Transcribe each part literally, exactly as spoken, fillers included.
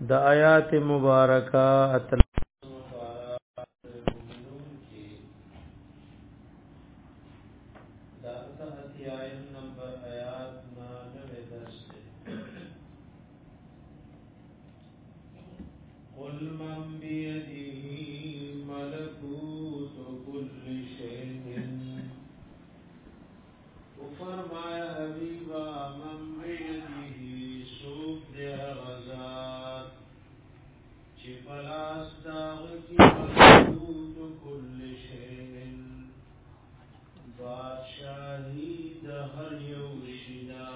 د آیات مبارکه اتل قل من بيده ملكوت كل شيء وفرمایا حبیبا من بيده سوق دے غزات چی پلاس داغ کی ملکوت كل شيء بادشاہی دہر یوشدا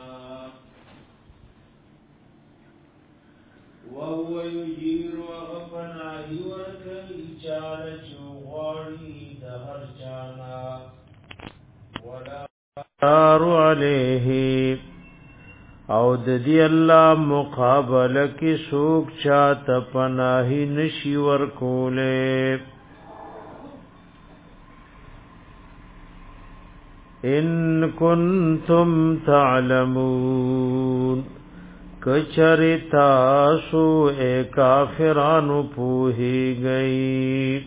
وهو يجير وغفناه وركي چال چوغاڑی دهر چانا ولا دار علیه او د دې الله مقابله کې سوق چاته پناهي نشي ورکوله ان کنتم تعلمون کچری تاسو اے کافرانو پوہی گئی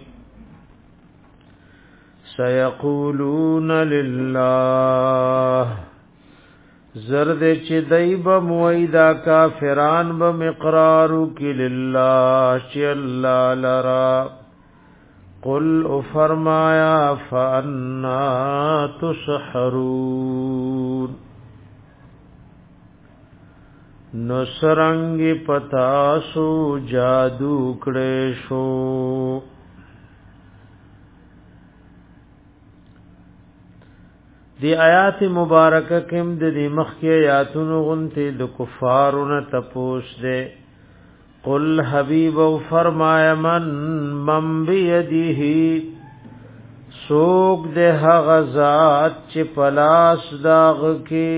سیقولون للہ زرد چی دیب مویدہ کافران بمقرارو کی للہ چی اللہ لرا قل افرمایا فانا تسحرون نو سرنگ پتاسو جادو کړې شو دی آیات مبارکه کم د دې مخکې آیاتونو غنته د کفارونو تپوس ده قل حبیب او فرمایا من من بيدیه سوق ده غزاد چې پلاس داغ کې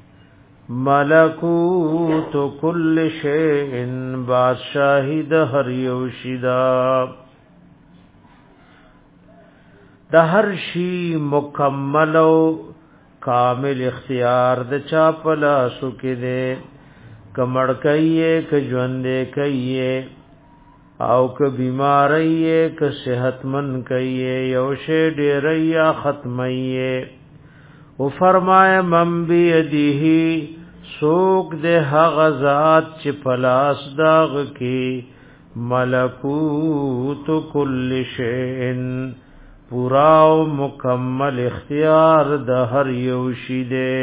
ملکوت کل شیء بادشاہی د هر یو شیدا د هر شی مکمل او کامل اختیار د چا پلا سو کې دے کمړ کایې ک ژوندې کایې او ک بیمارایې ک صحتمن کایې یو شی ډېریا ختمایې او فرمایا من بیدیه سوک دے غزات چی پلاس داغ کی ملکوت کل شئن پوراو مکمل اختیار دا ہر یوشی دے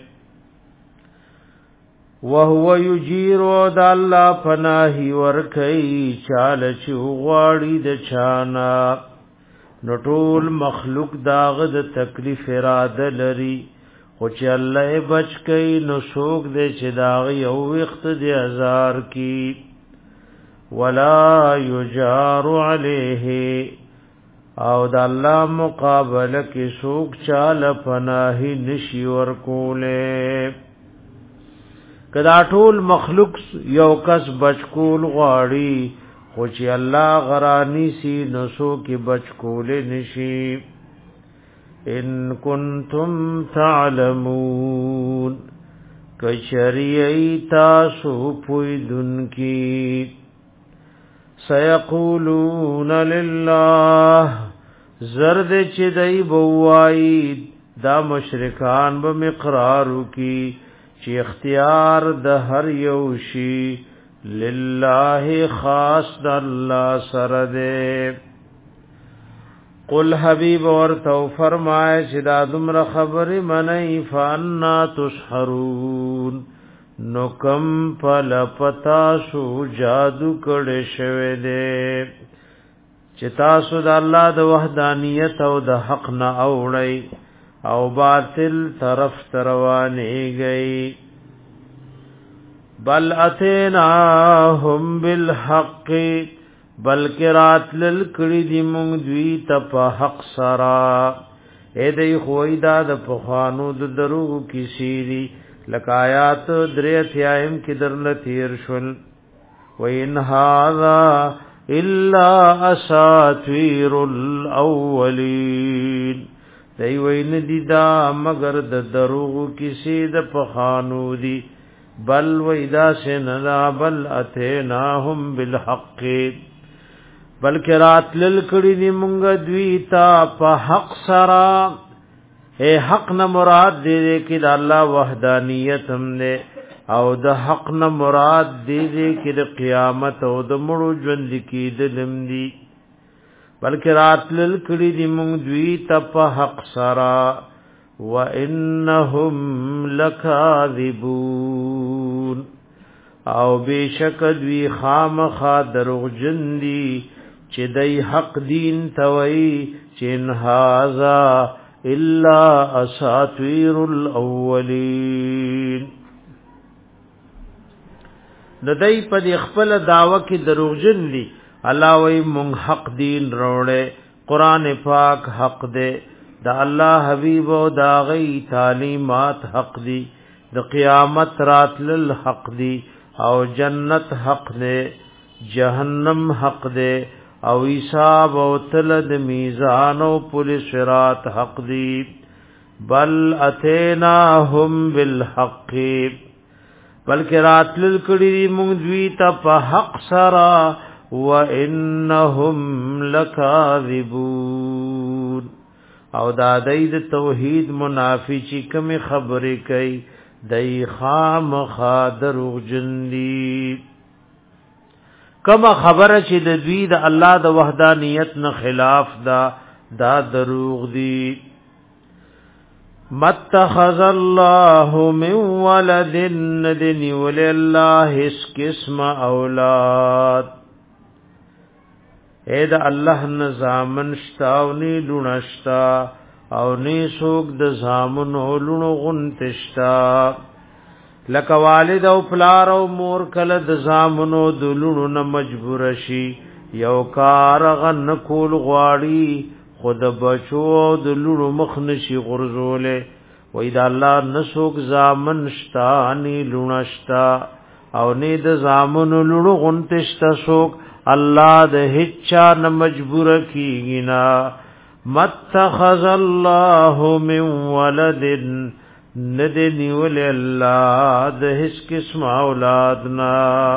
وهو یجیر دا اللہ پناہی ورکی چال چی غواړي د چانا نو ټول مخلوق داغ د تکلیف اراده لري خو چې الله بچ کئ نو شوق دې چې داغ یو وخت دې هزار کی ولا یجار علیه او د الله مقابله کې شوق چاله پناهی نشي ورکوله کدا ټول مخلوق یو کس بچ کول غواړي خو چې الله غرانی سی نسو کې بچ کول نشي ان کنتم تعلمون کشریئی تاسو پویدن کی سیقولون للہ زرد چی دی بوائی دا مشرکان بمقرارو کی چی اختیار د هر یوشی للہ خاص د اللہ سرده قل حبیب ورتو فرمائے چې دا دمر خبر منئی فانا تسحرون نو کم پل پتا سو جادو کړه شوه دے چې تاسو د الله د وحدانیت او د حق نه اوړی او باطل طرف تروانه گئی بل اتیناهم بالحق بلکې راتلل کړي دي مونږ دوی ته په حق سرا اې دې خویدا د پخوانو د درو کیسی دي لکایات درې تیایم کې درل تیر شول وین هاذا الا اساطیر الاولین دی وین دي دا مگر د درو کیسی د پخوانو دي بل وإذا سننا بل اتیناهم بالحق بلکې راتلل کړي دي مونږ دوی ته په حق سره. اے حق نه مراد دې کې د الله وحدانیت هم نه او د حق نه مراد دې کې د قیامت او د مړو ژوند کې د لمدي بلکې راتلل کړي دي مونږ دوی ته په حق سره. وَإِنَّهُمْ لَكَاذِبُونَ او بشک دوی خامخا دروغجن دي چې دای حق دین توي چې ان هاذا الا اساطير الاولين. د دای په خپل داوا کې دروغجن دي. الله وی مونږ حق دین وروړې قران پاک حق دے دا الله حبیب او دا غي تعلیمات حق دي د قیامت راتل حق دي او جنت حق دے جهنم حق دے او حساب او تلد میزان او پولیس صراط حق دي. بل اتیناهم بالحق بلکې راتل کړي مونږ دوی ته په حق سره. وَإِنَّهُمْ لَكَاذِبُونَ او دا دای د توحید منافی چې کوم خبرې کوي دای خامخا دروغجن دي. کما خبره چې د دوی د الله د وحدانیت نه خلاف دا دا دروغ دي. متخذ الله من ولد ندن ولله اس قسم اولاد. اے دا الله نظامن شتا او نی لونشتا او نی سوک د زامن او لونو غنتشتا لکه والد او پلار او مور کله د زامن او د لونو نه مجبور شي یو کار غن کول غواړي خود بچو د لونو مخ نشي غرزوله. وې دا الله نسوک زامن شتا نی لونشتا او نی د زامن لونو غنتشتا سوک الله د هچا نه مجبور کیږي نا. متخذ الله من ولد ندنی ول الله د هیڅ قسم اولاد نا.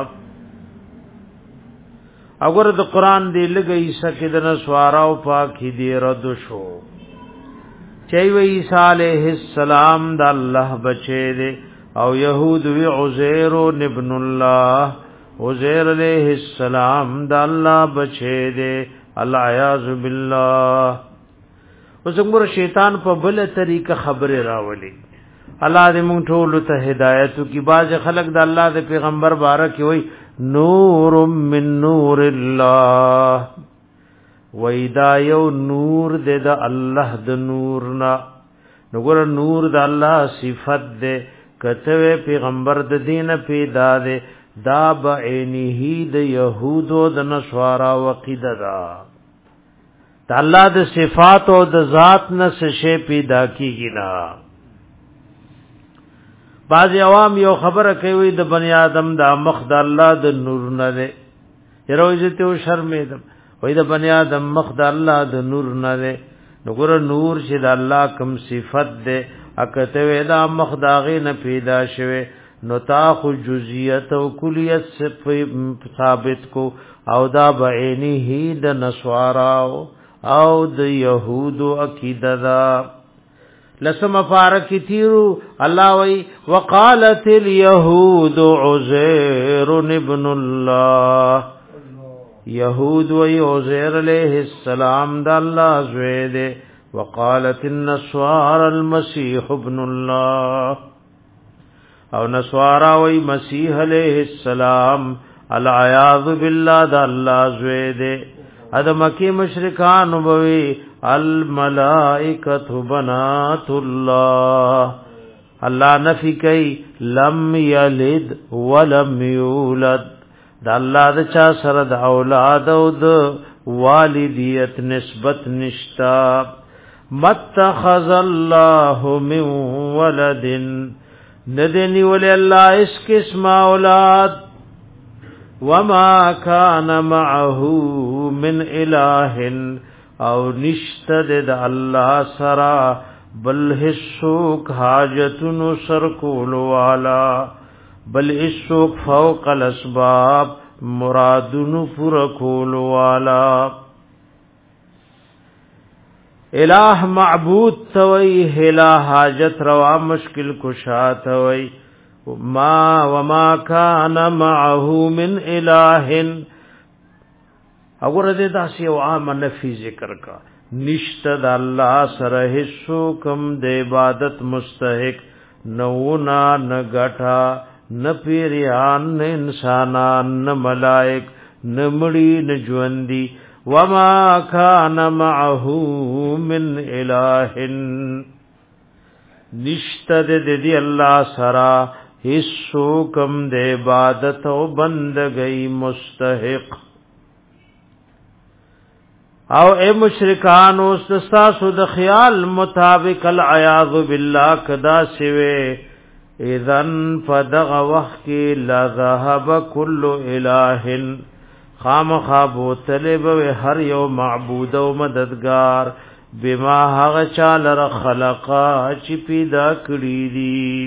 اگر د قران دی لګی سکه د نسوارا او پاکی دی رد شو چي وی عیسی علیہ السلام د الله بچی دی او يهود وی عزیر ابن الله. عزیر علیہ السلام دا اللہ بچے دے العیاذ باللہ. وزنګور شیطان په بل طریقه خبره راولي. الله دې مونږ ټول ته هدایت کی. باز خلق د الله د پیغمبر بارک وي نور من نور الله وېدا یو نور دې د الله د نور نا. نګور نور د الله صفت دې کته پیغمبر د دین پیدا دې دا بعینه د یهودو د نصارا وقیده دا د الله د صفات او د ذات نه څه پیدا کیږي نا. بعض عوام یو خبره کوي د بنی آدم د مخ د الله د نور نه ده یروځته او شرمېدم وای د بنی آدم مخ د الله د نور نه ده. نګور نور چې د الله کوم صفت ده اکته ودا مخ داغه نه پیدا شوه نو تا خو جزئیت او کلیت ثابت کو او دا بعینه د نسوارا او د یهودو عقیده دا. لسم فارق تیرو الله وی وقالت اليهود عزير ابن الله. یهود وی عزیر علیہ السلام د الله زوی دے. وقالت النصارى المسيح ابن الله او نسوارا وی مسیح علیہ السلام العیاذ باللہ دا اللہ زوی دے. اد مکی مشرکان بوی الملائکۃ بنات اللہ. اللہ نفی کئی لم یلد ولم یولد دا اللہ دا چا سرد اولاد او دا والدیت نسبت نشتا. متخذ اللہ من ولد ندنی ولی اللہ اس قسم اولاد. وما کان معه من الہ او نشتد دا اللہ سرا بل حسوک حاجتن سرکول والا بل اسوک فوق الاسباب مرادن پر کول والا الہ معبود توي الہ حاجت روا مشکل کشا توي ما وما كان معه من الہ اگر دې داسې او عام نفي ذکر کا نشته د الله سره هیڅ کوم د عبادت مستحق نو نا نغټا نه پیریان نه انسانان نه ملائک نه مړي نه ژوندۍ وما كان معه من اله نشته د دې الله سره هیڅ کوم د عبادت او بندګۍ مستحق او اے مشرکان استاسو د خیال مطابق العیاذ بالله کدا سوی اذن فدغ وقت لا ذهب كل اله خامخاب طلب هر یو معبود او مددگار بما هغه چال خلقا چې پیدا کړی دي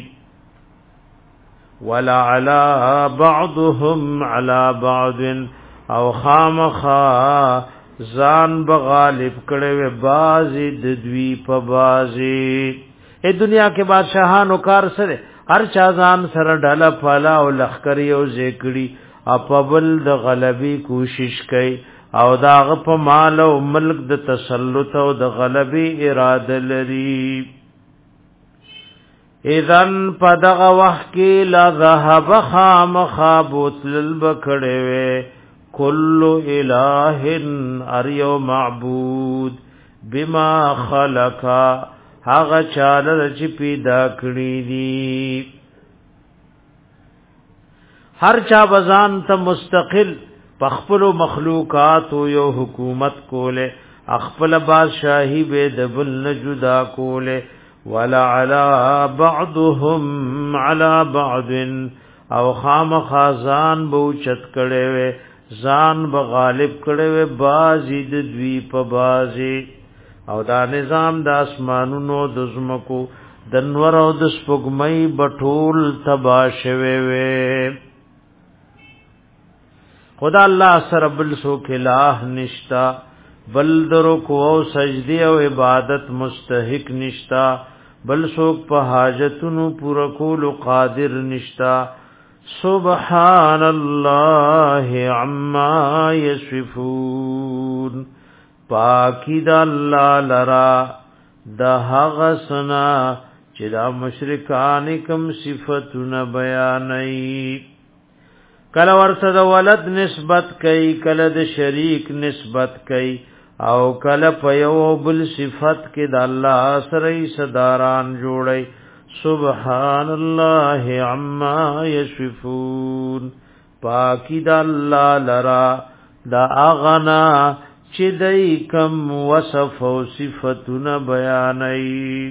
ولا على بعضهم على بعض او خامخا ځان بغالب کړي و بازي د دوی په بازي ای دنیا کې بادشاہانو کار سره هر چا ځان سره ډاله پالا او لخر یو ذکرې اپبل د غلبي کوشش کوي او داغه په مال او ملک د تسلط او د غلبي اراده لري اذن پدغه وخت کې لا ذهب خام خابوت للبکړې کل الہ اریو معبود بما خلقا هغه چاله چې پیدا کړی دي هر چا بزان ته مستقل پخپل مخلوقات یو حکومت کوله خپل بادشاہي به د بل نه جدا کوله ولا على بعضهم على بعض او خام خازان بو چت کړي وي ځان بغالب کړي وي بازي د دوی په بازي او دا نظام د اسمانونو د زمکو د نور او د سپوږمۍ بټول تباشوي وي خدا الله سره بل سو الہ نشتا بل درو کو او سجدی او عبادت مستحق نشتا بل سو په حاجتونو پورا کول قادر نشتا سبحان الله عما یصفون پاکی دا الله لرا د هغه سنا چې دا مشرکان کوم صفاتونه بیانای کله ورته د ولد نسبت کوي کله د شریک نسبت کوي او کله په یو بل صفت کې د الله سره صداران جوړي سبحان الله عما یصفون پاکی د الله لرا دا اغنا چې دای کوم وصف او صفاتونه بیانای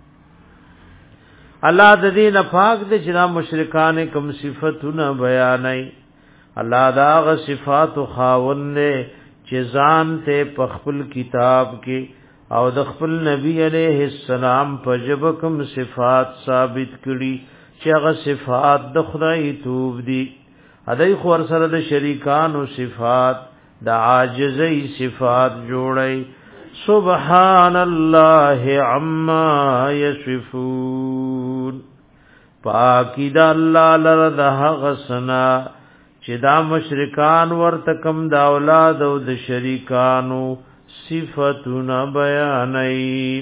الله د دې نه پاک د چې مشرکان کوم صفاتونه بیانای الله دا غ صفات خاون نه چې ځان ته په خپل کتاب کې او د خپل نبی علیہ السلام په جب کوم صفات ثابت کړي چې هغه صفات د خدای توب دي ادای خو سره د شریکانو صفات د عاجزی صفات جوړي سبحان الله عما یصفون پاکی دا الله لره د هغه سنا چې دا مشرکان ورته کم د اولاد او د شریکانو صفاتنا بیانای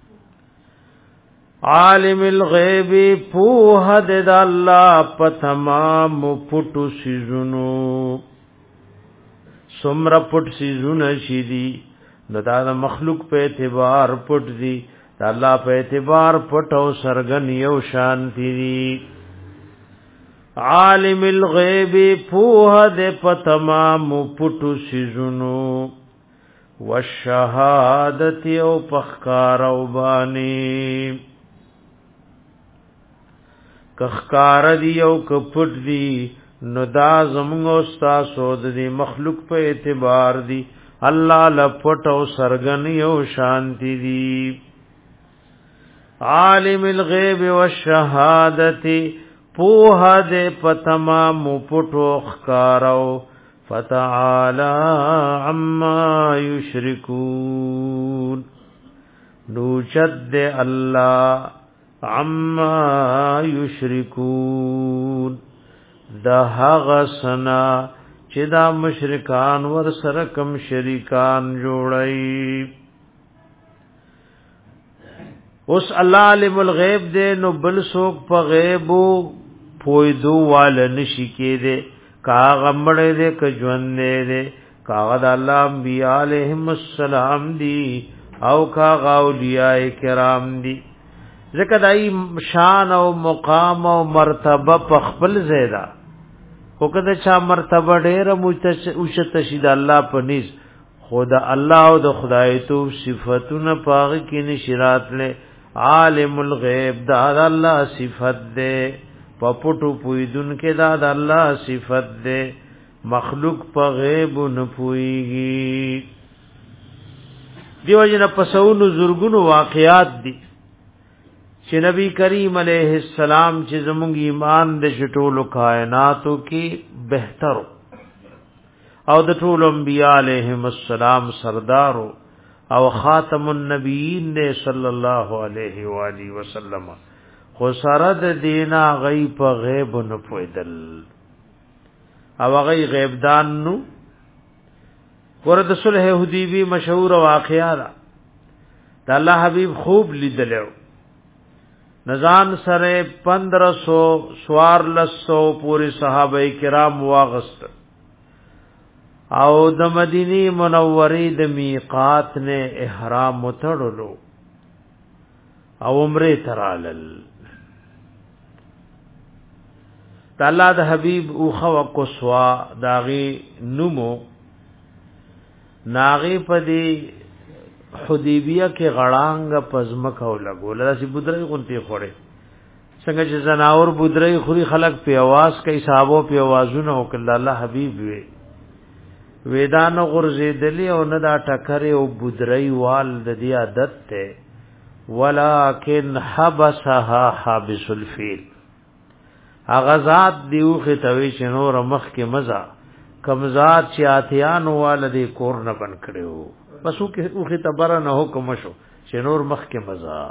عالم الغیب پوه د الله په تمام پټو سيزونو سمره پټ سيزونه شي دي نو دا مخلوق په اعتبار پټ دي دا الله په اعتبار پټ او سرغن یو شانتی دي عالم الغیب پوه د په تمام پټو سيزونو والشهادت او پخکار او بانی کخکار دی او کپټ دی نو دا زمونږ استاسو د مخلوق په اعتبار دی الله لپټ او سرغن یو شانتی دی عالم الغیب والشهادت پوها دې پتمام پټو خکارو فتعالى عما يشركون نوچد الله عما يشركون دا هغه سنا چې دا مشرکان ور سره کم شریکان جوړي. اوس الله علم الغیب دې نو بل څوک په غیبو پویدو وال نشي کېده کا غمړې دې ک ژوند دې کا د الله انبیاء علیهم السلام دی او کا اولیاء کرام دی. ځکه دای شان او مقام او مرتبه په خپل زیاده خو کده چا مرتبه ډیره اوچت شي د الله په نس خدا الله او د خدای تو صفاتونه پاغه کې نشرات له عالم الغیب دا د الله صفت ده پپټو پویدون کې دا د الله صفت ده مخلوق په غیب نه پويږي. دیو جن پسونو زورګونو واقعات دي چې نبی کریم علیه السلام چې زموږ ایمان د شټولو کائناتو کې بهتر او د ټول انبیاء علیهم السلام سردارو او خاتم النبیین نے صلی الله علیه و آله وسلم خو سره د دینا غیب غیب نه پویدل او غی غیب دان نو ورته صلح حدیبی مشهور واقعا ده د الله حبیب خوب لیدلو نزان سره پندرہ سو سوار لسو پوری صحابه کرام واغست او د مدینی منوری د میقات نے احرام متړلو او عمره ترالل. د الله د حبیب او خو قصوا داغي نمو ناغي پدی حدیبیه کې غړانګ پزمک او لګول داسې بودري غونتی خوړې څنګه چې زناور بودري خوري خلق په आवाज کوي صحابو په आवाजونه وکړه الله حبیب وی وېدان غرزیدلی او نه دا ټکرې او بودري وال د دې عادت ته ولکن حبسها حابس الفیل اغزاد دیو ختوي چې نور مخ کې مزه کمزات چې اتیان والدي کور نه بن کړو بس او کې او خبره نه حکم شو چې نور مخ کې مزه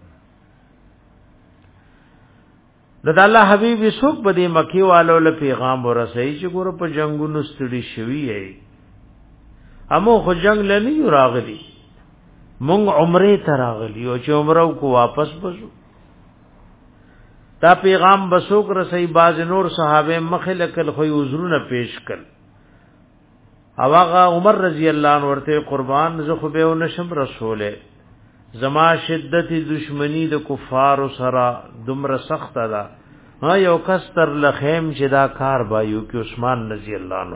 د الله حبيب سوق بده مکی والو له پیغام ورسې چې ګور په جنگونو ستړي شوی ای امو خو جنگ لنی راغلی مونږ عمره تراغلی او چې عمره کو واپس بزو دا پیغام بسوک رسې باز نور صحابه مخلکل خو عذرونه پیش کړ او هغه عمر رضی الله عنه ورته قربان زه خو به نشم رسوله زما شدت دشمنی د کفار سره دمر سخت ده ها یو کستر لخیم چې دا کار بایو کې عثمان رضی الله عنه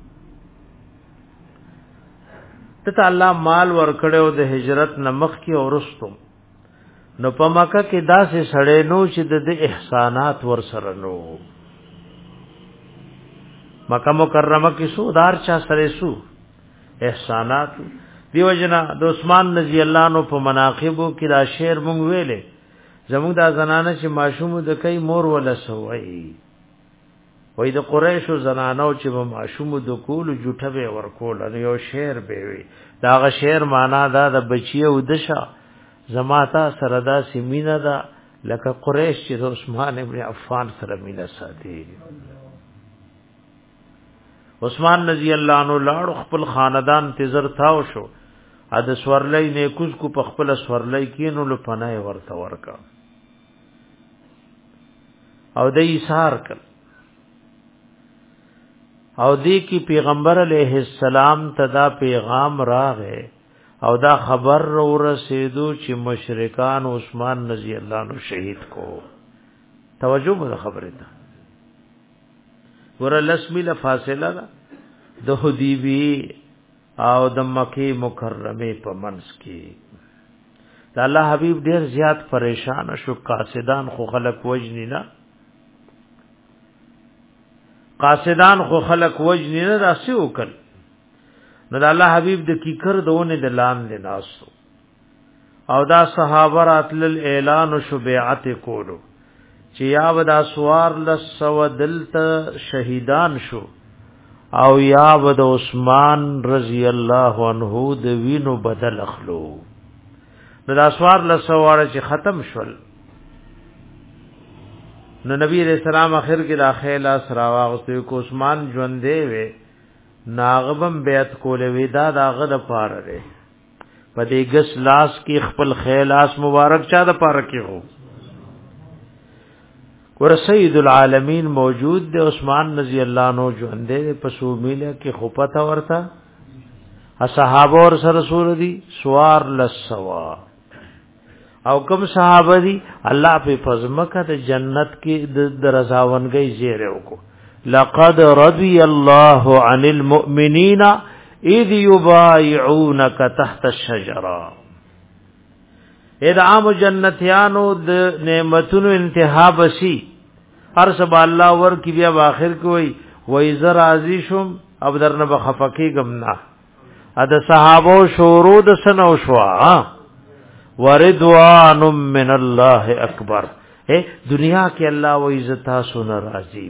ته الله مال ورکړو د هجرت نمخ کې اورستم نو په مکه کې داسې سړې نو چې د احسانات ور سره نو مکه مکرمه کې سو دار چا سره سو احسانات دیو جنا د عثمان رضی الله عنه په مناقبو کې دا شعر مونږ ویلې زموږ د زنانه چې ماشوم د کای مور ولا سوئی وای د قریشو زنانو چې په ماشوم د کول جوټه به ورکول نو یو شعر به وي دا غ شعر معنا دا د بچیو دشا زماتا سره دا سیمینه دا لکه قریش چې د عثمان ابن عفان سره مینه ساتي. عثمان رضی الله عنه لاړ خپل خاندان تزر تاو شو ا د سورلای نه کوز کو په خپل سورلای کینو له پناه ورته ورکا او د ایثار کړ او دی کی پیغمبر علیہ السلام تدا پیغام راغې او دا خبر ورسېدو چې مشرکان عثمان رضی الله عنه شهید کو. توجه به خبره ده ور لسمی له فاصله ده د حدیبی او د مکی مکرمه په منځ کې د الله حبیب ډیر زیات پریشان شو. قاصدان خو خلق وجنی نه قاصدان خو خلق وجنی نه راسي وکړ نو د الله حبیب د کیکر دونه د لام د ناسو او دا صحابه راتل اعلان او شبعت کولو چې یا ودا سوار لسو دلته شهیدان شو او یا ود عثمان رضی الله عنه د وینو بدل اخلو نو دا سوار لسواره چې ختم شول نو نبی علیہ السلام اخر کې داخله سره واغستو کو عثمان ژوندې وې ناغبم بیعت کول ودا داغه د پاره ده په دې ګس لاس کې خپل خیلاس مبارک چا د پاره کې هو ور سید العالمین موجود دی عثمان رضی الله عنه ژوندې په سومیله کې خپتا ورته اصحاب اور رسول دی سوار لسوا او کوم صحابه دي الله په فزمکه د جنت کې د رضاونګي زیره وکړو لقد رضي الله عن المؤمنين اذ يبايعونك تحت الشجره ادعام جنتیانو د نعمتونو انتها بشي هر سبا الله ور کی بیا اخر کوي وای زر راضی شم اب درنه بخفقی گمنا اد صحابه شورو د سنو شوا وردوان من الله اکبر اے دنیا کې الله و عزت سن راضی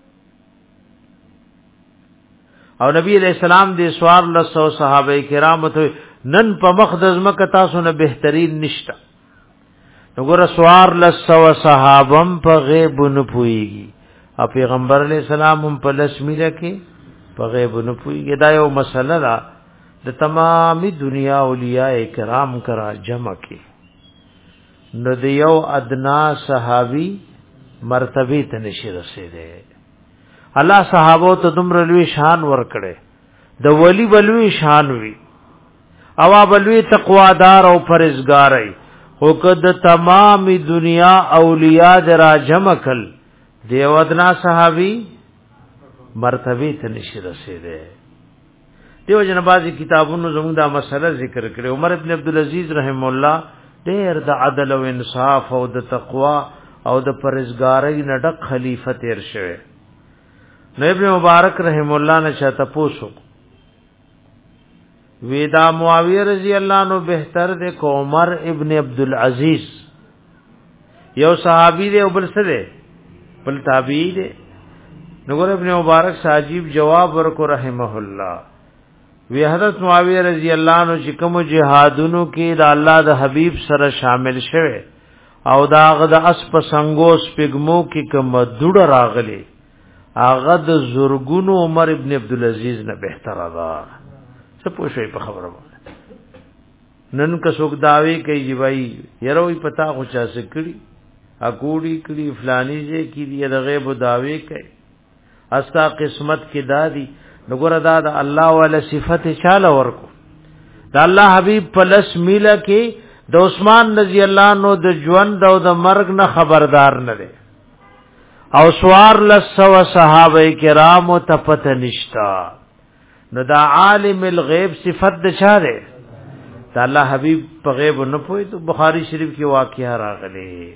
او نبی علیہ السلام دې سوار لسو صحابه کرام ته نن په مخدز مکه تاسو نه بهترین نشتا وګوره سوار لسو صحابم په غیب نه پويږي او پیغمبر علیہ السلام هم په لسمیله کې په غیب نه پويږي دا یو مسله ده د تمامي دنیا اولیاء کرام کرا جمع کې نو د یو ادنا صحابي مرتبه ته نشي رسیدي الله صحابو ته دومره لوی شان ور کړي د ولی بلوی شان وی او بلوی تقوادار او پرهیزګاری او کد تمامي دنیا اولیاء درا جمع کل دیو ادنا صحابي مرتبه ته نشي رسیدي دیو جن بازي کتابونو زموږ دا مسله ذکر کړي عمر ابن عبد العزيز رحم الله ډېر د عدل او انصاف او د تقوا او د پرهیزګاری نه ډک خلیفہ تیر شوی نو ابن مبارک رحم الله نه چاته پوسو ویدا معاویه رضی الله عنه بهتر د عمر ابن عبد العزيز یو صحابي دی او بل څه دی بل تابعی دی نو ګور ابن مبارک ساجیب جواب ورکو رحمه الله وی حضرت معاویه رضی الله عنه چې کوم جهادونو کې د الله د حبیب سره شامل شوه او دا غد اسپ سنگوس پګمو کې کوم دوړه راغلي هغه د زورګونو عمر ابن عبد العزيز نه بهتر ده څه پوښي په خبره باندې نن که څوک داوی کوي چې بھائی یره وي پتا خو چا سکړي اکوړي کړي فلاني جه کې دی د غیب داوی کوي استا قسمت کې دادی نګور دا د الله ولا صفت چاله ورکو دا الله حبیب پلس میله کې د عثمان رضی الله عنه د ژوند او د مرګ نه خبردار نه دي او سوار لسو صحابه کرام ته پته نشتا نو دا عالم الغیب صفت د چاره دا الله حبیب په غیب نه پوي ته بخاری شریف کې واقعا راغلي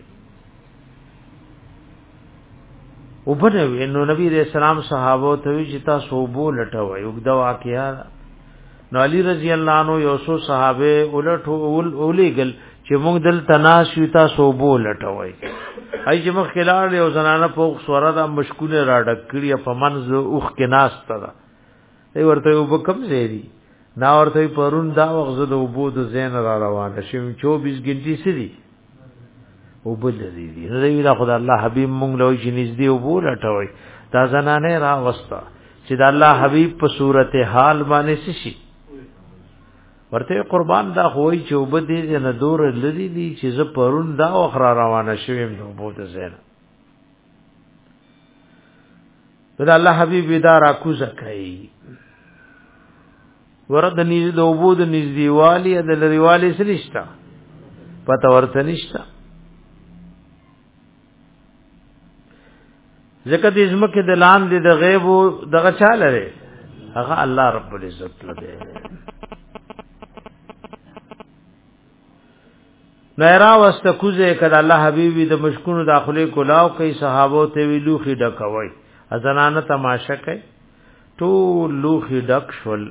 وبنه نو نبی رسول الله صحابه ته وی چې تاسو بو لټوي وګدا واقعا نو علی رضی الله عنه یو سو صحابه ولټو اولیګل چې موږ دل تناسو تاسو بو لټوي ای چې مخ خلال یو زنانه په سوره د مشکونه را ډک کړی په منځ اوخ کې ناس تا ای ورته وبکم زیری نا ورته پرون دا وغزه د وبو د زین را روانه شوم چوبیس غنټې سړي وبل دي دي نو دا خدای الله حبیب مونږ له چې نږدې وبو لټوي دا زنانه را وستا چې دا الله حبیب په صورت حال باندې شي ورته قربان دا خوې چې وبدي نه دور لذي دي چې ز پرون دا اخرا روانه شوم نو وبو د زین دا الله حبیب دا را کوزه کوي ورته نږدې د وبو د نږدې والی د لريوالي سرشتہ پته ورته نشتا ځکه د ازمکه د لاندې د غیب دغه چاله لري هغه الله رب العزت لده نایرا واستکوزه کړه الله حبیبی د مشکونو داخله کولاو کوي صحابه ته ویلوخي ډکوي ازنانه تماشا کوي ټول لوخي ډک شول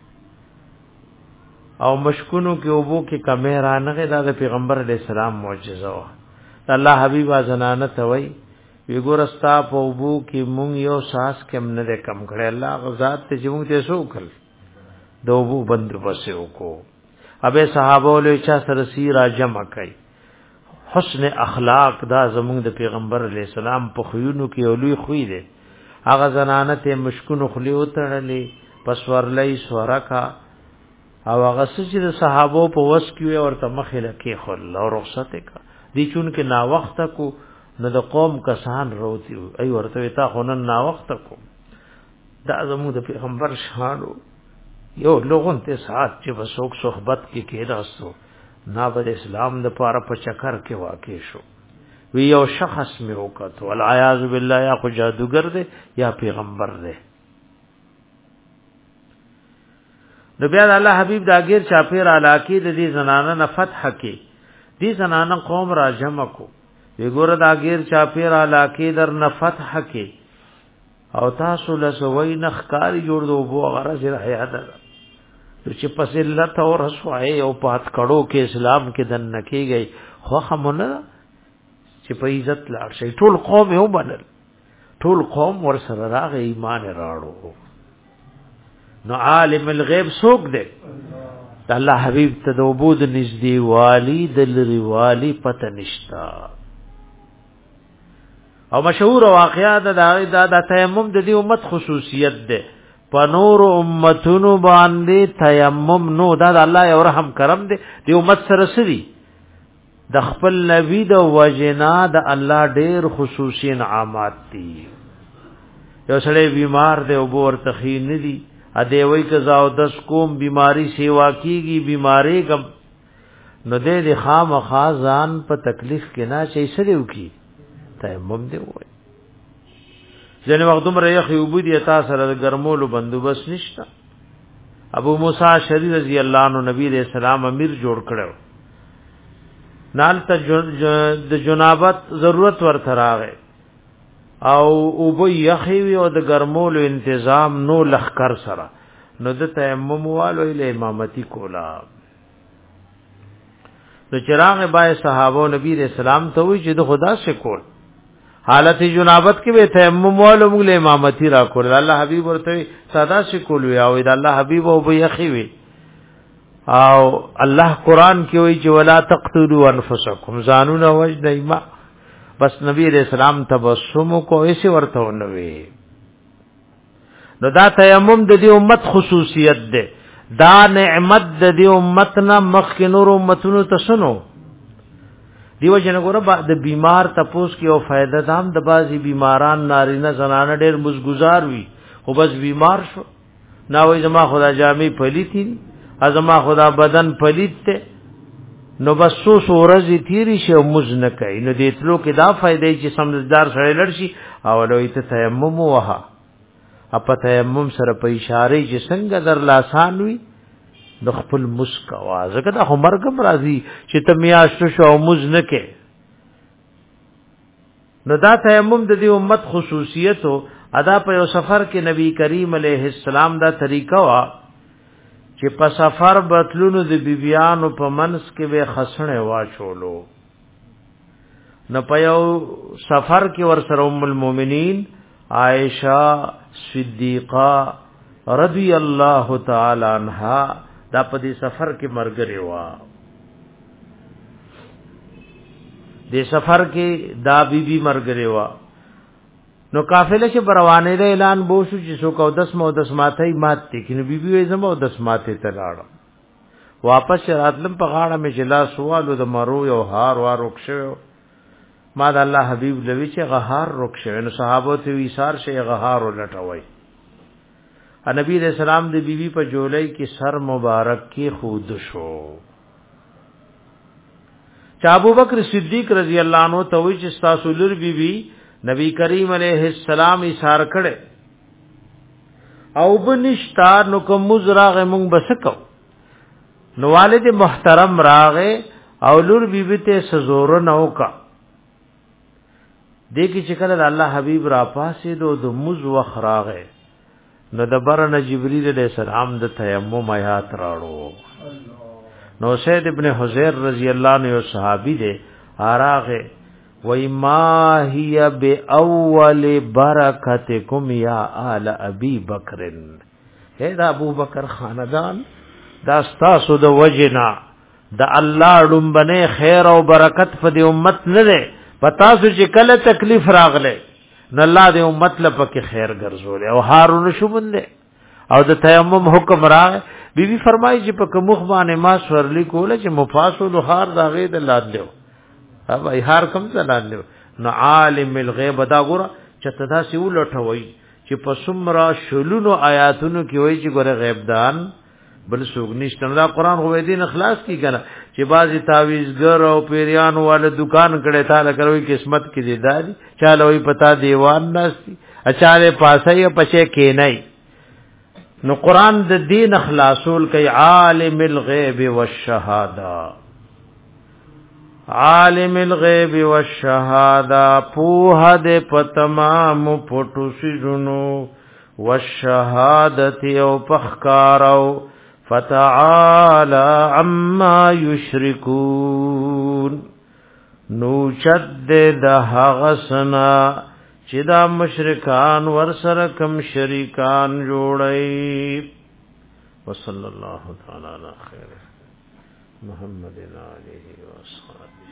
او مشکونو کې وبو کې کمیرا نه د پیغمبر علی السلام معجزه و الله حبیب ازنانه ته وای وی ګورستا په وبو کې مونږ یو ساس کم نه کم کړي الله غزاد ته چې مونږ ته سو کړ دوبو بندوبست وکړو ابه صحابه له چا سره سیرا جمع کړي حسن اخلاق دا زمونږ د پیغمبر علی السلام په خيونو کې اولوي خوې دي هغه زنانه ته مشکونو خلی وتړلې پسورلې سورکا او هغه چې صحابه په وس کې ورته مخې لکې خل او رخصت کا دي چون کې نا وخت کو نو د قوم کسان روتی ای ورته تا خونن نا وخت کو دا زموږ د پیغمبر شانو یو لوګون ته سات چې وسوک صحبت کې کېداستو نا بد اسلام د پاره په چکر کې واقع شو وی یو شخص مې وکړ والعیاذ بالله یا خو جادوګر دی یا پیغمبر دی نو بیا الله حبیب داګیر چاپیر علاقه د دې زنانه نه فتح کې دې زنانه قوم را جمع کو وګوره داګیر چاپیر علاقه در نه فتح کې او تاسو لسوي نخکاری جوړ دو بو غرض رحیا ده چې پس لته او رسوای او پات کړو کې اسلام کې دن نکی گئی خو خمونه چې په عزت لاړ شي ټول قوم یو بنل ټول قوم ور سره راغ ایمان راړو نو عالم الغیب سوق دے الله حبیب ته د عبود نږدې والی د لري والی پته نشتا او مشهور واقعا د د تیمم د دې امت خصوصیت ده په نور امتونو باندې تیمم نو دا د الله یو رحم کرم ده د امت سره سری د خپل نبی د وجنا د الله ډېر خصوصي انعامات دي یو سړی بیمار دی او ورته خین دي ا دې وای ک زاو دس کوم بیماری سیوا کیږي بیماری کم نو دې د خام خازان په تکلیف کې نه شي سره وکي تیمم دی وای ځنه وخت عمر یې خيوب دي تا سره ګرمولو بندوبست نشتا ابو موسی شری رضی الله عنه نبی رسول سلام امیر جوړ کړو نال ته د جنابت ضرورت ورته راغی او او بو یخوی او د ګرمولو تنظیم نو لخر سره نو د تیمم والو له امامتی کولا د چراغ بای صحابه نبی رسول الله ته وی چې د خدا سے کول حالت جنابت کې به تیمم والو موږ له امامتی را کول الله حبیب ورته ساده سے کول وی او د الله حبیب او بو یخوی او الله قران کې وی چې ولا تقتلوا انفسکم زانون وجنیما بس نبی علیہ السلام تبسم کو ایسے ورته ونوي نو دا تیمم د دې امت خصوصیت ده دا نعمت د دې امت نه مخک نور امتونو ته سنو دیو جن ګوره د بیمار تپوس کې او فائدہ دام د بازي بیماران نارینه زنانه ډېر مزګزار وي خو بس بیمار شو نا وای زما خدا جامې پلیتی ازما خدا بدن پلیت ته نو بس سو سورزی تیری شي او مزنه کوي نو دیتلو کې دا فائدې چې سمجھدار سره لړشي او لوی ته تیمم وها اپ تیمم سره په اشاره چې څنګه در لاسان وي د خپل مسک आवाज کده همرګم راځي چې ته میاشت شو او مزنه کې نو دا تیمم د دې امت خصوصیت او ادا په یو سفر کې نبی کریم علیه السلام دا طریقہ وا چې په سفر بتلونو د بیبیانو په منس کې به خسنه واچولو نو په یو سفر کې ور سره ام المؤمنین عائشہ صدیقہ رضی الله تعالی عنها دا په دې سفر کې مرګري وا دې سفر کې دا بیبي مرګري وا نو قافله چې بروانه ده اعلان بو شو چې سو کو دس مو دس ماته مات دي کینو بیبي وې زمو دس ماته ته لاړ واپس راتلم په غاړه مې جلا سوالو د مرو یو هار وار رخصو ما د الله حبيب لوي چې غهار رخصو نو صحابه ته ویثار شي غهار ولټوي ا نبی رسول الله د بیبي په جولای کې سر مبارک کې خود شو چا ابو بکر صدیق رضی الله عنه ته وی چې تاسو لور بیبي نبی کریم علیہ السلام اشار کړي او بنشتا نو کوم مزراغ مونږ بسکو نو والد محترم راغه او لور بیبی ته سزور نو کا دیکي چې کله الله حبیب را پاسې دو د مز وخراغه نو د برن جبرئیل علیہ السلام د تیمم آیات راړو نو سید ابن حذیر رضی الله عنه صحابی دے آراغه وای ما هي باول برکتکم یا آل ابي بکر، اے دا ابو بکر خاندان دا ستاسو د وجنا د الله لومبنه خیر او برکت په دې امت نه ده، پتا سو چې کله تکلیف راغله نو الله دې امت لپاره خیر ګرځول او هارون شوبنده او د تیمم حکم راغ بی بی فرمایي چې په کومخ باندې ما سورلی کوله چې مفاصل هار دا غې د لاد له اب ای هار کم ته لاد له نو عالم الغیب دا ګره چې تدا سی ولټوي چې په سمرا شلونو آیاتونو کې وایي چې ګره غیب دان بل سوګ نشته دا قران خو دین اخلاص کی کنه چې بازي تعویذګر او پیریان والے دکان کړه تعالی کوي قسمت کې دي دادي چاله وي پتا دیوان ناشتي اچاله پاسه یې پچه کې نه نو قران د دین اخلاصول کوي عالم الغیب والشهاده عالم الغیب والشهاده پوها د پتمام پټو سيزونو والشهادت او پخکارو فتعالى عما يشركون نو شدد هغسنا چې دا مشرکان ورسره کم شریکان جوړي. وصلی الله تعالی علی خیر محمد علیه و اصحابہ.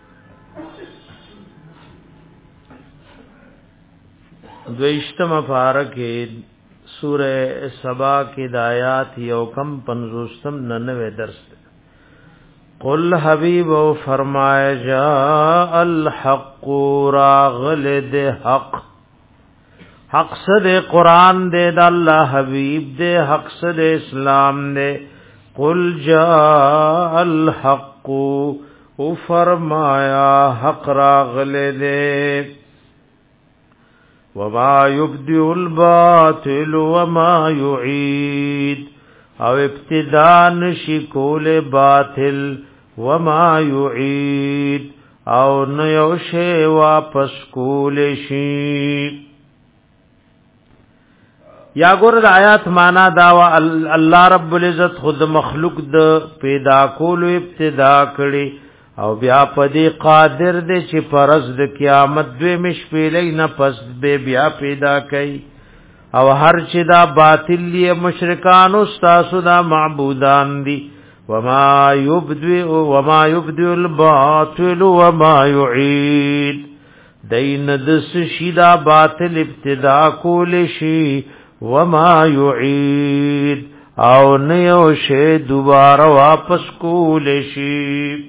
دویشتم پارکه سورہ سبا کی دایات یو کم پنزوستم ننوے درس. قل حبیب و فرمائے جاء الحق راغل دے حق حق صد قرآن دے دا اللہ حبیب دے حق صد اسلام دے. قل جاء الحق و فرمایا حق راغل دے وما يبدئ الباطل وما يعيد او ابتداء نشی کول باطل وما يعيد او نیوشه واپس کول شی. یا ګور د آیات معنا دا وا الله رب العزت خود مخلوق د پیدا کول ابتدا کړي او بیا پدې قادر دې چې پرز د قیامت دوی مش پیلې نه پس به بیا پیدا کړي او هر چې دا باطل لی مشرکان او تاسو دا معبودان دي. وما يبدئ وما يبدئ الباطل وما يعيد دین دس شیدا باطل ابتدا کول شي وما يعيد او نیو شی دوباره واپس کول شي.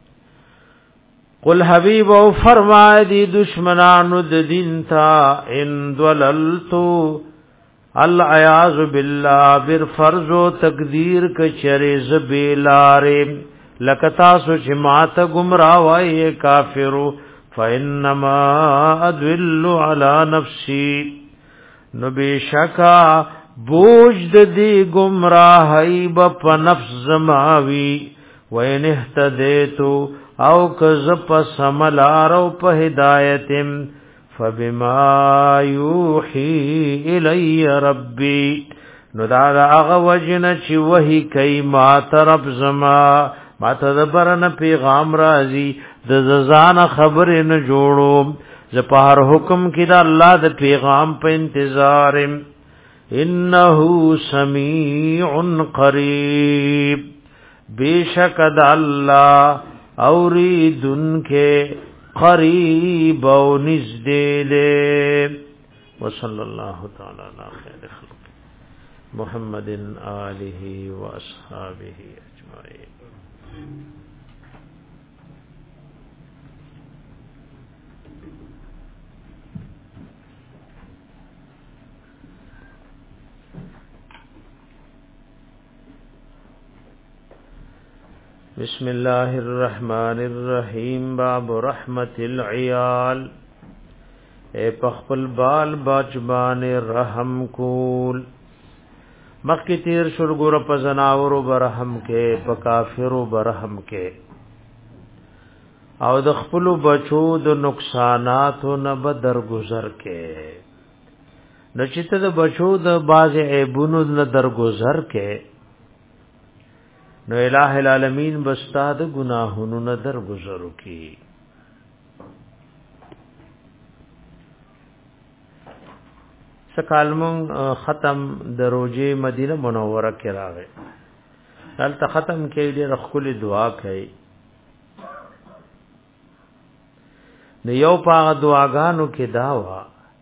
قل حبیب او فرمائے دی دشمنانو د دین تا ان دللتو العیاذ باللہ بر فرض و تقدیر کچری زبیلارے لکتا سو چمات گمراہ وائے کافرو فانما ادل علی نفسی نو بیشکا بوجد دی گمراہی بپ نفس زماوی وین احتدیتو او کز پس ملارو په هدایتم فبما یوحی الی ربی نو دا هغه وجنه چې وਹੀ کوي ما طرف زما ما تدبرن پیغام راځي د ززان خبر نه جوړو ز په هر حکم کې دا الله د پیغام په انتظار انه سمیع قریب بیشک د الله اوریدن کے قریب و نزدے لے. وصلی اللہ تعالی علی خیر خلق محمد آلہ و اصحابہ اجمعین. بسم اللہ الرحمن الرحیم. باب رحمت العیال اے پخپل بال باجبان رحم کول. مخی تیر شلگور پزناورو برحم کے پکافرو برحم کے او د خپلو بچو د نقصاناتو نه بدر گزر کے نو چې د بچو د باز عیبونو نه در گزر کے نو الہ العالمین بستا د گناہونو نه در گزرو کی. سکالمون ختم د روزه مدینه منوره کې راغی دلته ختم کې ډېر خپل دعا کوي نو یو پاغه دعاګانو کې دا وا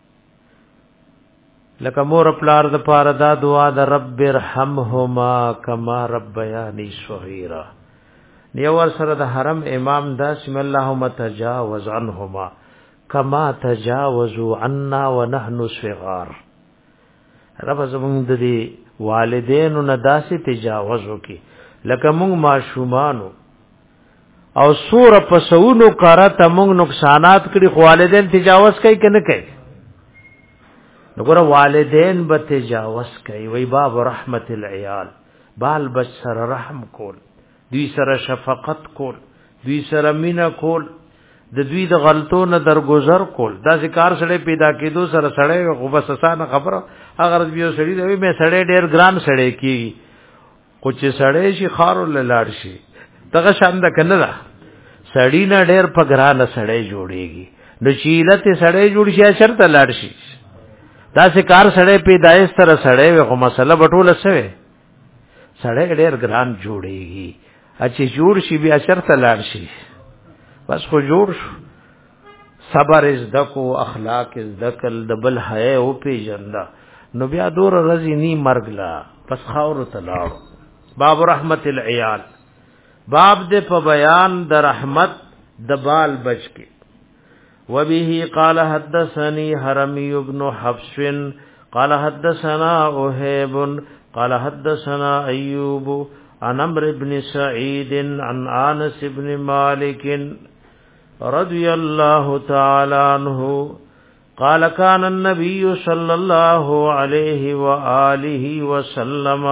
لکه مور پلار د پاره دا دعا د رب ارحمهما کما ربیانی صغیرا نیو ور سره د حرم امام دا بسم اللهم تجاوز عنهما کما تجاوزوا عنا ونحن صغار رب زمون د دې والدینو نه داسې تجاوز وکي لکه مونږ ماشومانو او سور پسونو کارته مونږ نقصانات کړي خو والدین تجاوز کوي کنه کوي نګوره والدین به تجاوز کوي وای باب رحمت العیال بال بچ سره رحم کول دوی سره شفقت کول دوی سره مینا کول د دوی د غلطو نه درگذر کول دا ذکر سره پیدا کېدو سره سره خو بس اسانه خبره اگر بیا سړی دی مې سړی ډیر ګران سړی کی خو چې سړی شي خارو لاړ شي دغه شان د کنه دا سړی نه ډیر په ګران سړی جوړيږي نو چیلته سړی جوړ شي شرط لاړ شي دا ذکر سړی پیدایش سره سړی خو مسله بټوله سوی سړی ډیر ګران جوړيږي اچي جوړ شي بیا شرط لاړ شي بس خو جوړ شو صبر از دکو اخلاق از دکل دبل حیا او پی جندا نو بیا دور رزی نی مرگلا پس خاور تلاو باب رحمت العیال باب دے په بیان د رحمت د بال بچ کے وبه قال حدثني حرمي بن حفص قال حدثنا وهيب قال حدثنا ايوب عن عمرو بن سعيد عن انس بن مالك رضي الله تعالى عنه قال كان النبي صلى الله عليه وآله وسلم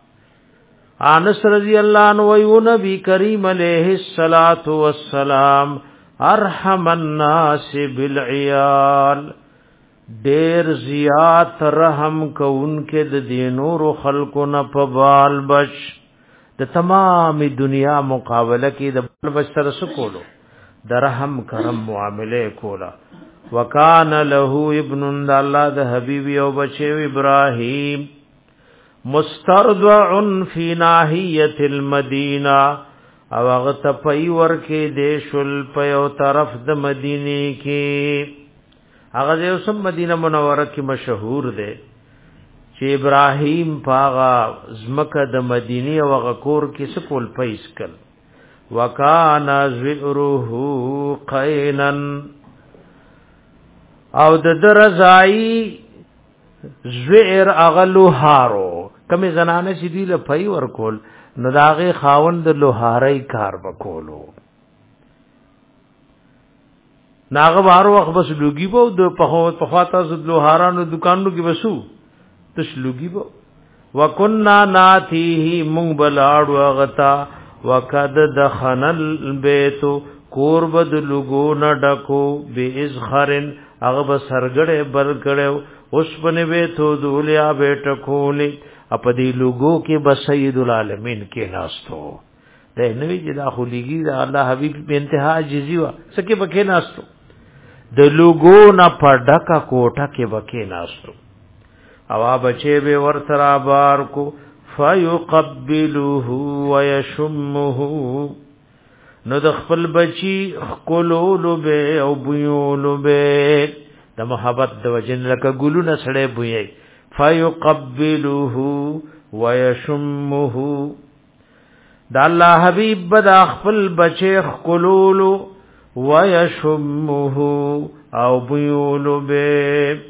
انس رضی اللہ عنہ و نبی کریم علیہ الصلوۃ والسلام ارحم الناس بالعیال ډیر زیات رحم کوونکې د دینور خلقو نه په بال بچ د تمام دنیا مقابله کې د بال بچ سره سکولو د رحم کرم معاملې کولا وکان له ابن الله د حبیب او بچو ابراهیم مسترضع فی ناحیه المدینه او هغه ته پي ورکه دیشل په یو طرف د مدینه کې هغه د اوسم مدینه منوره کې مشهور دی چې ابراهیم پاغا زمکه د مدینه او غکور کې سکول پیس کړ وکانا ذئره قینا او د درزای زئر اغلو هارو کمی زنانه چې دی له پي ورکول نو داغه خاوند لوهارای کار وکولو ناغه بارو وخت بس لوګي بو د په خواته ز لوهارانو دکانونو کې وسو تش لوګي بو وکنا ناتیه مونږ بلاړو غتا وقد دخن البيت قربد لوګو نډکو بازخرن هغه بسرګړې برګړې اوس بنه وې ته دولیا بیٹکولې اپدی لوګو کې بسید العالمین کې ناستو د نوې چې دا خلېږي د الله حبيب په انتها عجزي وا سکه بکې ناستو د لوګو نه پډکا کوټه کې بکې ناستو اوا بچي به ورترا بار کو فيقبله ويشمه نو د خپل بچي خلولو به او بيولو به د محبت د وجن لکه ګلونه سړې بوي فيقبله ويشمه دا الله حبيب بد خپل بچي خلولو ويشمه او بيولو به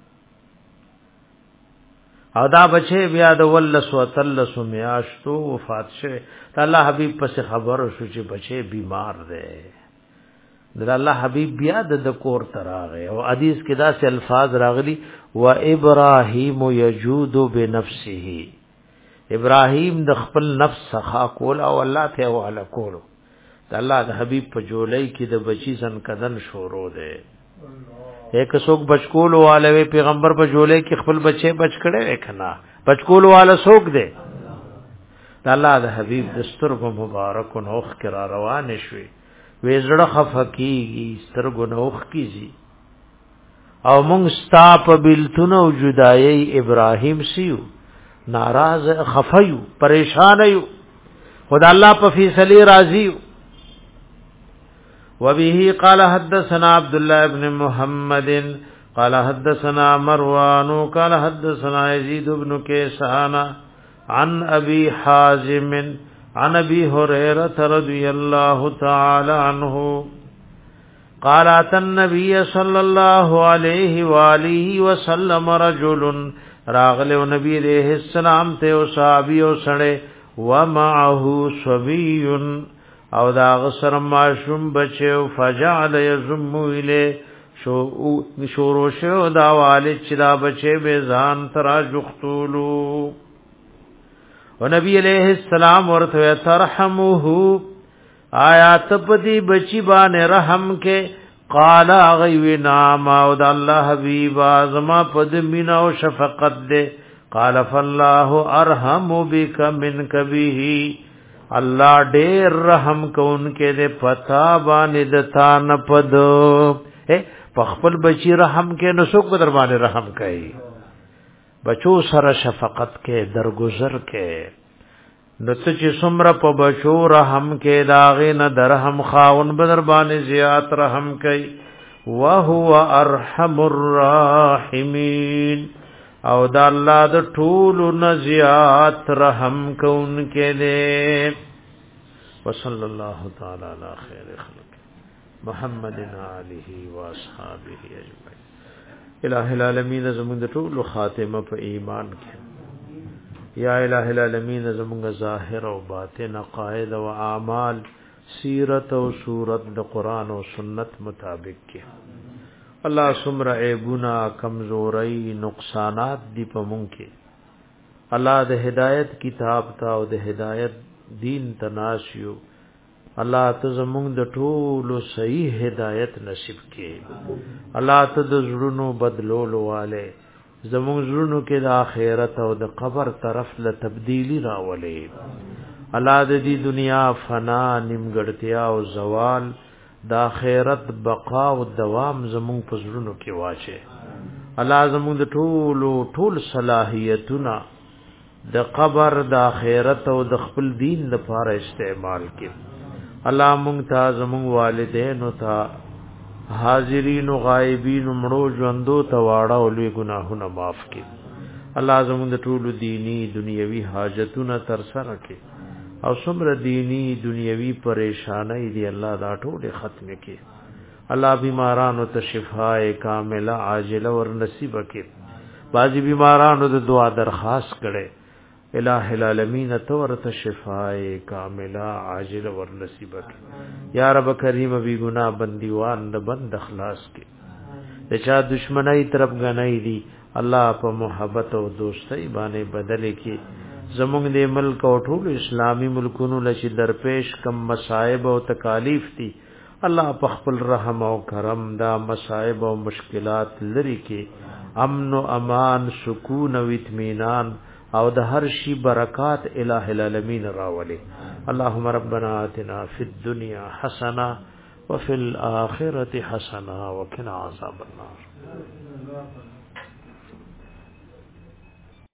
او دا بچه بیا د ولس و تلس میاشتو وفات شه الله حبیب پس خبر شو چې بچه بیمار دی د الله حبیب بیا د کور تراغه او حدیث کې دا سه الفاظ راغلي و ابراهیم یجود بنفسه ابراهیم د خپل نفس څخه کول او الله ته حواله کول د الله د حبیب په جولای کې د بچی سن کدن شروع دی ایک سوک بچکول والے پیغمبر په جولے کې خپل بچے بچ کړي وکنا بچکول والا سوک دے الله د حبیب دسترګو مبارک نوخ کرا روان شوي وې زړه خفقيږي سترګو نوخ کیږي او مونږ ستا په بلتون او جدایي ابراهیم سیو ناراض خفیو پریشان یو خدای الله په فیصله راضی وبه قال حدثنا عبد الله بن محمد قال حدثنا مروان قال حدثنا يزيد بن كيسان عن ابي حازم عن ابي هريره رضي الله تعالى عنه قال اتى النبي صلى الله عليه واله وسلم رجل راغل نبی علیہ السلام ته او صحابي او سره ومعه صبي او دا غسر معشوم بچو فجعل يزم اله شو شورو شو دا والد چې دا بچي به ځان ترا جختولو او نبی علیہ السلام ورته ترحمه آیات پدی بچی باندې رحم کې قال غیو نام او د الله حبیب ازما پد مینا او شفقت دے قال فالله ارحم بك منك به الله ډېر رحم کوونکې دې پتا باندې د تا نه پد په خپل بچی رحم کې نو څوک در باندې رحم کوي بچو سره شفقت کې درگذر کې نو ته چې څومره په بچو رحم کې داغه نه درهم خاون بدر باندې زیات رحم کوي وهو ارحم الراحمین او دا الله د ټول نه زیات رحم کوونکې دې وصلی الله تعالی علی خیر خلق محمد علیه و اصحابہ اجمعین الہ العالمین زموږ د ټول خاتمه په ایمان کې یا الہ العالمین زمونږ ظاهر او باطن عقاید او اعمال سیرت او صورت د قران او سنت مطابق کې الله سمر عیبنا کمزوری نقصانات دی په مونږ کې الله د هدایت کتاب تا او د هدایت دین تناسیو الله ته زمونږ د ټولو صحیح هدایت نصیب کې الله ته د زړونو بدلولو والے زمون زړونو کې د آخرت او د قبر طرف له تبدیلی راولې الله د دې دنیا فنا نیمګړتیا او زوال د آخرت بقا او دوام زمون په زړونو کې واچي الله زمون د ټولو ټول صلاحیتونه د قبر د آخرت او د خپل دین لپاره استعمال کړي الله مونږ ته زمون والدین او ته حاضرین و غائبین مړو ژوندو ته واړه او لوی ګناهونه معاف کړي الله زموږ د ټولو دینی دنیوي حاجتونه تر سره کړي او څومره دینی دنیوي پریشانای دی الله دا ټول ختم کړي الله بیمارانو ته شفاء کامله عاجله ور نصیب کړي بعضی بیمارانو د دعا درخواست کړي الہ العالمین تورت شفاء کاملہ عاجل ور نصیب کی یا رب کریم بی گناہ بندیوان د بند اخلاص کی چا دشمنی طرف غنئی دی الله په محبت او دوستۍ باندې بدل کی زمونږ د ملک او ټول اسلامی ملکونو لشي درپیش کم مصائب او تکالیف دي الله په خپل رحم او کرم دا مصائب او مشکلات لري کی امن و امان سکون او اطمینان او د هر شی برکات الہ العالمین راولی اللهم ربنا آتنا فی الدنیا حسنه وفي الاخره حسنه وقنا عذاب النار